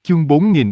Chương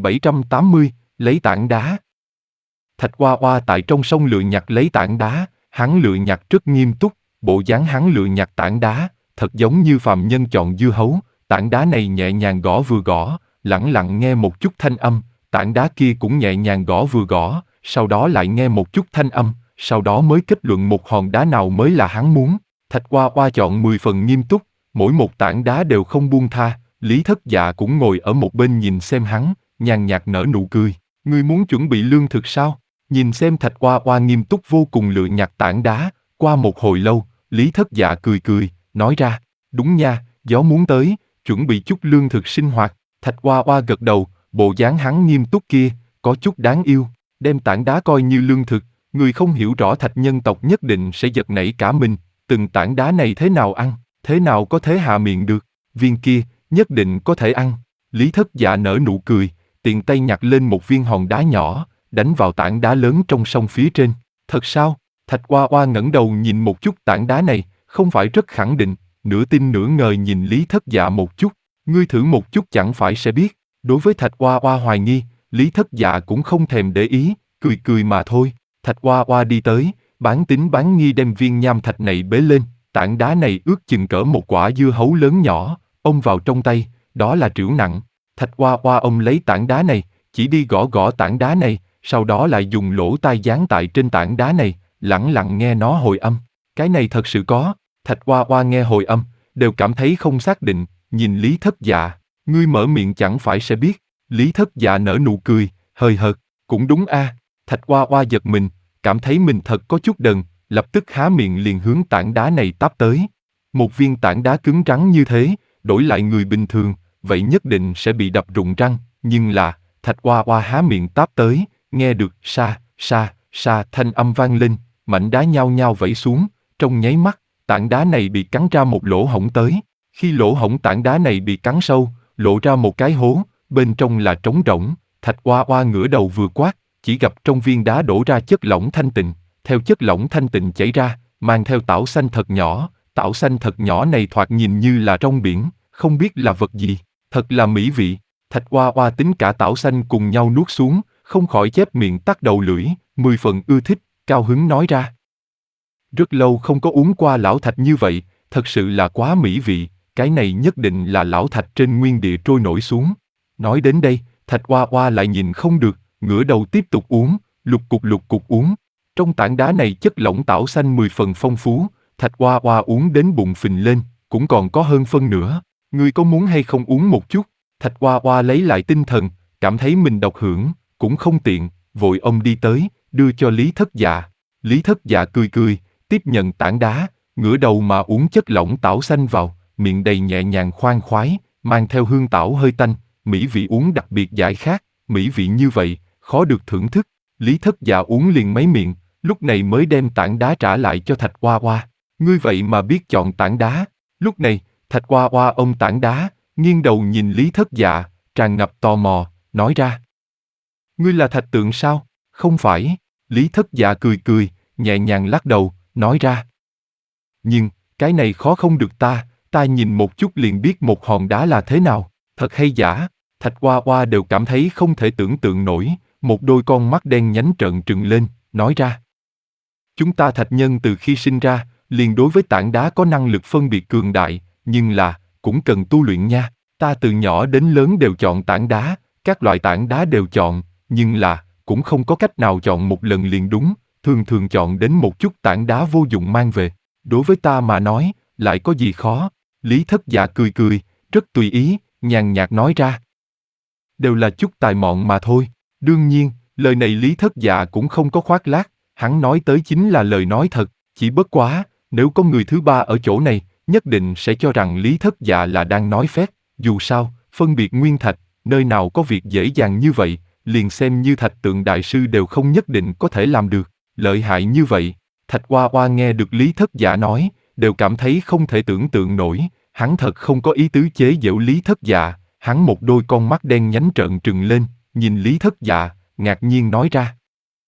4780, lấy tảng đá. Thạch Oa Oa tại trong sông lựa nhặt lấy tảng đá, hắn lựa nhặt rất nghiêm túc, bộ dáng hắn lựa nhặt tảng đá, thật giống như phàm nhân chọn dưa hấu, tảng đá này nhẹ nhàng gõ vừa gõ, lẳng lặng nghe một chút thanh âm, tảng đá kia cũng nhẹ nhàng gõ vừa gõ, sau đó lại nghe một chút thanh âm, sau đó mới kết luận một hòn đá nào mới là hắn muốn. Thạch Oa Oa chọn 10 phần nghiêm túc, mỗi một tảng đá đều không buông tha. Lý Thất Dạ cũng ngồi ở một bên nhìn xem hắn, nhàn nhạt nở nụ cười. Ngươi muốn chuẩn bị lương thực sao? Nhìn xem Thạch Oa Oa nghiêm túc vô cùng lựa nhặt tảng đá, qua một hồi lâu, Lý Thất Dạ cười cười, nói ra, đúng nha, gió muốn tới, chuẩn bị chút lương thực sinh hoạt. Thạch Oa Oa gật đầu, bộ dáng hắn nghiêm túc kia, có chút đáng yêu, đem tảng đá coi như lương thực, người không hiểu rõ Thạch nhân tộc nhất định sẽ giật nảy cả mình, từng tảng đá này thế nào ăn, thế nào có thể hạ miệng được, viên kia, nhất định có thể ăn. Lý Thất Dạ nở nụ cười, tiện tay nhặt lên một viên hòn đá nhỏ, đánh vào tảng đá lớn trong sông phía trên. Thật sao? Thạch Oa Oa ngẩng đầu nhìn một chút tảng đá này, không phải rất khẳng định, nửa tin nửa ngờ nhìn Lý Thất Dạ một chút. Ngươi thử một chút chẳng phải sẽ biết. Đối với Thạch Oa Oa hoài nghi, Lý Thất Dạ cũng không thèm để ý, cười cười mà thôi. Thạch Oa Oa đi tới, bán tín bán nghi đem viên nham thạch này bế lên, tảng đá này ước chừng cỡ một quả dưa hấu lớn nhỏ, ôm vào trong tay, đó là trĩu nặng. Thạch Oa Oa ôm lấy tảng đá này, chỉ đi gõ gõ tảng đá này, sau đó lại dùng lỗ tai dán tại trên tảng đá này, lẳng lặng nghe nó hồi âm. Cái này thật sự có. Thạch Oa Oa nghe hồi âm, đều cảm thấy không xác định, nhìn Lý Thất Dạ, ngươi mở miệng chẳng phải sẽ biết. Lý Thất Dạ nở nụ cười, hời hợt, cũng đúng a. Thạch Oa Oa giật mình, cảm thấy mình thật có chút đần, lập tức há miệng liền hướng tảng đá này táp tới. Một viên tảng đá cứng rắn như thế, đổi lại người bình thường, vậy nhất định sẽ bị đập rụng răng, nhưng là, Thạch Oa Oa há miệng táp tới, nghe được sa, sa, sa thanh âm vang lên, mảnh đá nhao nhao vẩy xuống, trong nháy mắt, tảng đá này bị cắn ra một lỗ hổng tới. Khi lỗ hổng tảng đá này bị cắn sâu, lộ ra một cái hố, bên trong là trống rỗng, Thạch Oa Oa ngửa đầu vừa quát, chỉ gặp trong viên đá đổ ra chất lỏng thanh tịnh, theo chất lỏng thanh tịnh chảy ra, mang theo tảo xanh thật nhỏ, tảo xanh thật nhỏ này thoạt nhìn như là trong biển, không biết là vật gì, thật là mỹ vị. Thạch Oa Oa tính cả tảo xanh cùng nhau nuốt xuống, không khỏi chép miệng tắc đầu lưỡi, 10 phần ưa thích, cao hứng nói ra. Rất lâu không có uống qua lão thạch như vậy, thật sự là quá mỹ vị, cái này nhất định là lão thạch trên nguyên địa trôi nổi xuống. Nói đến đây, Thạch Oa Oa lại nhìn không được, ngửa đầu tiếp tục uống, lục cục uống. Trong tảng đá này chất lỏng tảo xanh 10 phần phong phú, Thạch Oa Oa uống đến bụng phình lên, cũng còn có hơn phân nữa. Ngươi có muốn hay không uống một chút? Thạch Oa Oa lấy lại tinh thần, cảm thấy mình độc hưởng, cũng không tiện, vội ông đi tới, đưa cho Lý Thất Dạ. Lý Thất Dạ cười cười, tiếp nhận tảng đá, ngửa đầu mà uống chất lỏng tảo xanh vào, miệng đầy nhẹ nhàng khoan khoái, mang theo hương tảo hơi tanh, mỹ vị uống đặc biệt giải khát, mỹ vị như vậy, khó được thưởng thức. Lý Thất Dạ uống liền mấy miệng, lúc này mới đem tảng đá trả lại cho Thạch Oa Oa. Ngươi vậy mà biết chọn tảng đá. Lúc này, Thạch Oa Oa ôm tảng đá, nghiêng đầu nhìn Lý Thất Dạ, tràn ngập tò mò, nói ra. Ngươi là thạch tượng sao? Không phải. Lý Thất Dạ cười cười, nhẹ nhàng lắc đầu, nói ra. Nhưng, cái này khó không được ta nhìn một chút liền biết một hòn đá là thế nào, thật hay giả. Thạch Oa Oa đều cảm thấy không thể tưởng tượng nổi, một đôi con mắt đen nhánh trợn trừng lên, nói ra. Chúng ta thạch nhân từ khi sinh ra, liền đối với tảng đá có năng lực phân biệt cường đại, nhưng là, cũng cần tu luyện nha. Ta từ nhỏ đến lớn đều chọn tảng đá, các loại tảng đá đều chọn, nhưng là, cũng không có cách nào chọn một lần liền đúng, thường thường chọn đến một chút tảng đá vô dụng mang về. Đối với ta mà nói, lại có gì khó? Lý Thất Dạ cười cười, rất tùy ý, nhàn nhạt nói ra. Đều là chút tài mọn mà thôi. Đương nhiên, lời này Lý Thất Dạ cũng không có khoác lác, hắn nói tới chính là lời nói thật, chỉ bất quá, nếu có người thứ ba ở chỗ này, nhất định sẽ cho rằng Lý Thất Dạ là đang nói phét, dù sao, phân biệt nguyên thạch, nơi nào có việc dễ dàng như vậy, liền xem như thạch tượng đại sư đều không nhất định có thể làm được, lợi hại như vậy. Thạch Oa Oa nghe được Lý Thất Dạ nói, đều cảm thấy không thể tưởng tượng nổi, hắn thật không có ý tứ chế giễu Lý Thất Dạ, hắn một đôi con mắt đen nhánh trợn trừng lên, nhìn Lý Thất Dạ, ngạc nhiên nói ra.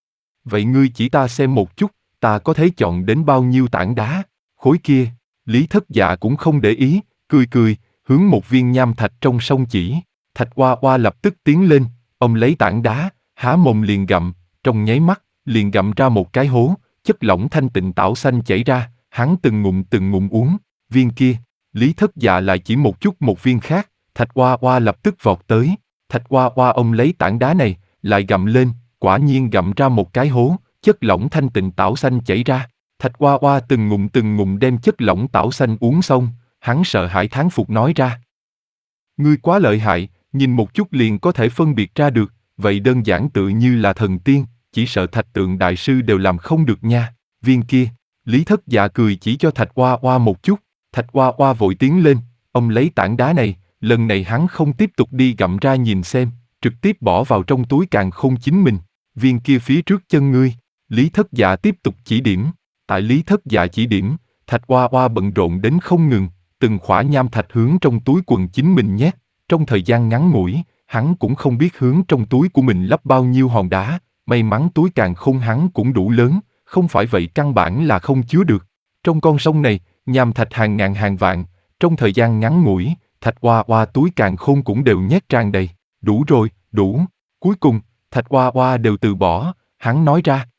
Vậy ngươi chỉ ta xem một chút, ta có thể chọn đến bao nhiêu tảng đá, khối kia. Lý Thất Dạ cũng không để ý, cười cười, hướng một viên nham thạch trong sông chỉ. Thạch Hoa Hoa lập tức tiến lên, ông lấy tảng đá, há mồm liền gặm, trong nháy mắt, liền gặm ra một cái hố, chất lỏng thanh tịnh tảo xanh chảy ra, hắn từng ngụm uống, viên kia, Lý Thất Dạ lại chỉ một chút một viên khác, Thạch Hoa Hoa lập tức vọt tới, Thạch Hoa Hoa ông lấy tảng đá này, lại gặm lên, quả nhiên gặm ra một cái hố, chất lỏng thanh tịnh tảo xanh chảy ra, Thạch Hoa Hoa từng ngụm đem chất lỏng tảo xanh uống xong, hắn sợ hãi thán phục nói ra. Ngươi quá lợi hại, nhìn một chút liền có thể phân biệt ra được, vậy đơn giản tự như là thần tiên, chỉ sợ Thạch Tượng Đại Sư đều làm không được nha, viên kia, Lý Thất Dạ cười chỉ cho Thạch Hoa Hoa một chút, Thạch Hoa Hoa vội tiến lên, ông lấy tảng đá này, lần này hắn không tiếp tục đi gặm ra nhìn xem, trực tiếp bỏ vào trong túi càn khôn chính mình, viên kia phía trước chân ngươi, Lý Thất Dạ tiếp tục chỉ điểm, tại Lý Thất Dạ chỉ điểm, Thạch Hoa Hoa bận rộn đến không ngừng, từng khỏa nham thạch hướng trong túi quần chính mình nhét, trong thời gian ngắn ngủi, hắn cũng không biết hướng trong túi của mình lắp bao nhiêu hòn đá, may mắn túi càn khôn hắn cũng đủ lớn, không phải vậy căn bản là không chứa được. Trong con sông này, nham thạch hàng ngàn hàng vạn, trong thời gian ngắn ngủi, Thạch Hoa Hoa túi càn khôn cũng đều nhét tràn đầy, đủ rồi, đủ. Cuối cùng, Thạch Hoa Hoa đều từ bỏ, hắn nói ra.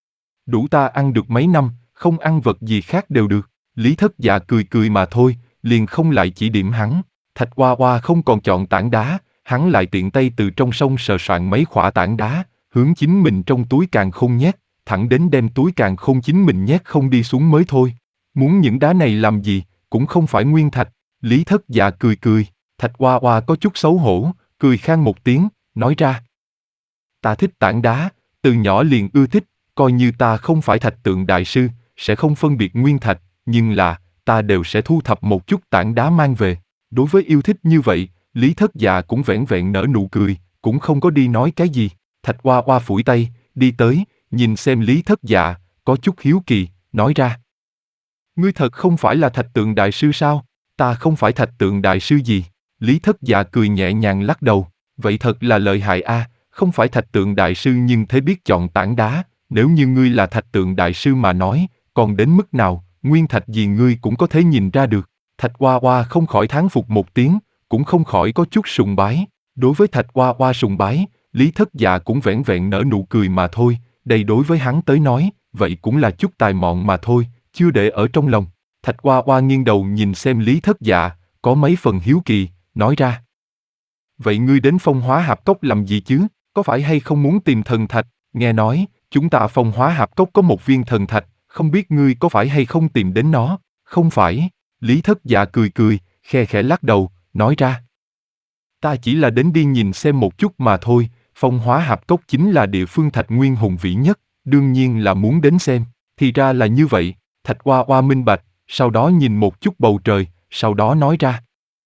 Đủ ta ăn được mấy năm, không ăn vật gì khác đều được. Lý Thất Dạ cười mà thôi, liền không lại chỉ điểm hắn. Thạch Hoa Hoa không còn chọn tảng đá, hắn lại tiện tay từ trong sông sờ soạn mấy khỏa tảng đá, hướng chính mình trong túi càn khôn nhét, thẳng đến đem túi càn khôn chính mình nhét không đi xuống mới thôi. Muốn những đá này làm gì, cũng không phải nguyên thạch. Lý Thất Dạ cười, Thạch Hoa Hoa có chút xấu hổ, cười khan một tiếng, nói ra. Ta thích tảng đá, từ nhỏ liền ưa thích, coi như ta không phải Thạch Tượng Đại Sư, sẽ không phân biệt nguyên thạch, nhưng là, ta đều sẽ thu thập một chút tảng đá mang về. Đối với yêu thích như vậy, Lý Thất Dạ cũng vẻn vẹn nở nụ cười, cũng không có đi nói cái gì. Thạch Hoa Hoa phủi tay, đi tới, nhìn xem Lý Thất Dạ, có chút hiếu kỳ, nói ra. Ngươi thật không phải là Thạch Tượng Đại Sư sao? Ta không phải Thạch Tượng Đại Sư gì? Lý Thất Dạ cười nhẹ nhàng lắc đầu, vậy thật là lợi hại a, không phải Thạch Tượng Đại Sư nhưng thế biết chọn tảng đá, nếu như ngươi là Thạch Tượng Đại Sư mà nói, còn đến mức nào, nguyên thạch gì ngươi cũng có thể nhìn ra được. Thạch Hoa Hoa không khỏi thán phục một tiếng, cũng không khỏi có chút sùng bái. Đối với Thạch Hoa Hoa sùng bái, Lý Thất Dạ cũng vẻn vẹn nở nụ cười mà thôi, đây đối với hắn tới nói, vậy cũng là chút tài mọn mà thôi, chưa để ở trong lòng. Thạch Hoa Hoa nghiêng đầu nhìn xem Lý Thất Dạ, có mấy phần hiếu kỳ, nói ra. Vậy ngươi đến Phong Hóa Hạp Cốc làm gì chứ, có phải hay không muốn tìm thần thạch, nghe nói, chúng ta Phong Hóa Hạp Cốc có một viên thần thạch, không biết ngươi có phải hay không tìm đến nó, không phải, Lý Thất Dạ cười, khe khẽ lắc đầu, nói ra. Ta chỉ là đến đi nhìn xem một chút mà thôi, Phong Hóa Hạp Cốc chính là địa phương thạch nguyên hùng vĩ nhất, đương nhiên là muốn đến xem, thì ra là như vậy, Thạch Hoa Hoa minh bạch, sau đó nhìn một chút bầu trời, sau đó nói ra.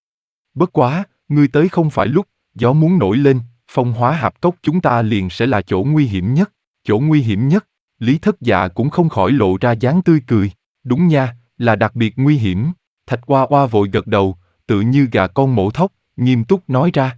Bất quá, ngươi tới không phải lúc, gió muốn nổi lên, Phong Hóa Hạp Cốc chúng ta liền sẽ là chỗ nguy hiểm nhất, chỗ nguy hiểm nhất, Lý Thất Dạ cũng không khỏi lộ ra dáng tươi cười, đúng nha, là đặc biệt nguy hiểm, Thạch Hoa Hoa vội gật đầu, tự như gà con mổ thóc, nghiêm túc nói ra.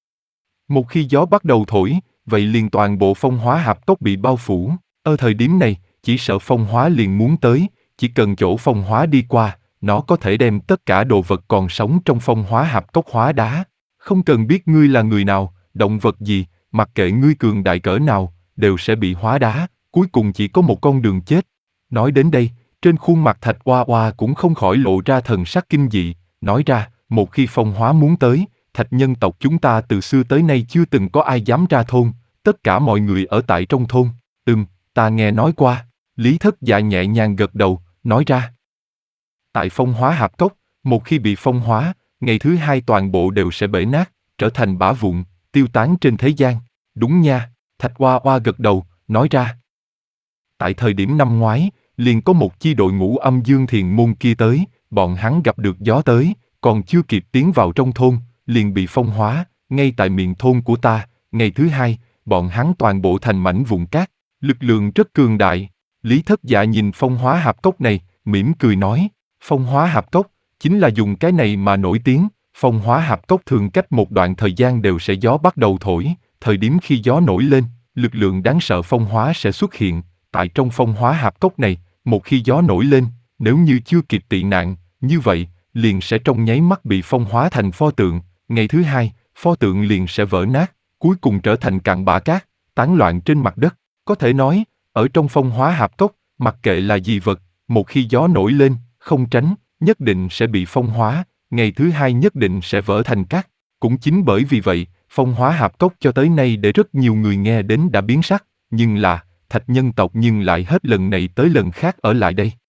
Một khi gió bắt đầu thổi, vậy liền toàn bộ Phong Hóa Hạp Cốc bị bao phủ, ở thời điểm này, chỉ sợ Phong Hóa liền muốn tới, chỉ cần chỗ Phong Hóa đi qua, nó có thể đem tất cả đồ vật còn sống trong Phong Hóa Hạp Cốc hóa đá. Không cần biết ngươi là người nào, động vật gì, mặc kệ ngươi cường đại cỡ nào, đều sẽ bị hóa đá, cuối cùng chỉ có một con đường chết. Nói đến đây, trên khuôn mặt Thạch Hoa Hoa cũng không khỏi lộ ra thần sắc kinh dị, nói ra, một khi Phong Hóa muốn tới, Thạch nhân tộc chúng ta từ xưa tới nay chưa từng có ai dám ra thôn, tất cả mọi người ở tại trong thôn. Ta nghe nói qua. Lý Thất Dạ nhẹ nhàng gật đầu, nói ra. Tại Phong Hóa Hạp Cốc, một khi bị phong hóa, ngày thứ hai toàn bộ đều sẽ bể nát, trở thành bã vụn, tiêu tán trên thế gian. Đúng nha, Thạch Hoa Hoa gật đầu, nói ra. Tại thời điểm năm ngoái, liền có một chi đội ngũ Âm Dương Thiền môn kia tới, bọn hắn gặp được gió tới, còn chưa kịp tiến vào trong thôn, liền bị phong hóa, ngay tại miệng thôn của ta, ngày thứ hai, bọn hắn toàn bộ thành mảnh vụn cát, lực lượng rất cường đại. Lý Thất Dạ nhìn Phong Hóa Hạp Cốc này, mỉm cười nói, Phong Hóa Hạp Cốc, chính là dùng cái này mà nổi tiếng, Phong Hóa Hạp Cốc thường cách một đoạn thời gian đều sẽ gió bắt đầu thổi, thời điểm khi gió nổi lên, lực lượng đáng sợ phong hóa sẽ xuất hiện, tại trong Phong Hóa Hạp Cốc này, một khi gió nổi lên, nếu như chưa kịp tị nạn, như vậy, liền sẽ trong nháy mắt bị phong hóa thành pho tượng, ngày thứ hai, pho tượng liền sẽ vỡ nát, cuối cùng trở thành cặn bã cát, tán loạn trên mặt đất. Có thể nói, ở trong phong hóa hạp cốc, mặc kệ là gì vật, một khi gió nổi lên, không tránh, nhất định sẽ bị phong hóa, ngày thứ hai nhất định sẽ vỡ thành cát. Cũng chính bởi vì vậy, phong hóa hạp cốc cho tới nay để rất nhiều người nghe đến đã biến sắc, nhưng là, thạch nhân tộc nhưng lại hết lần này tới lần khác ở lại đây.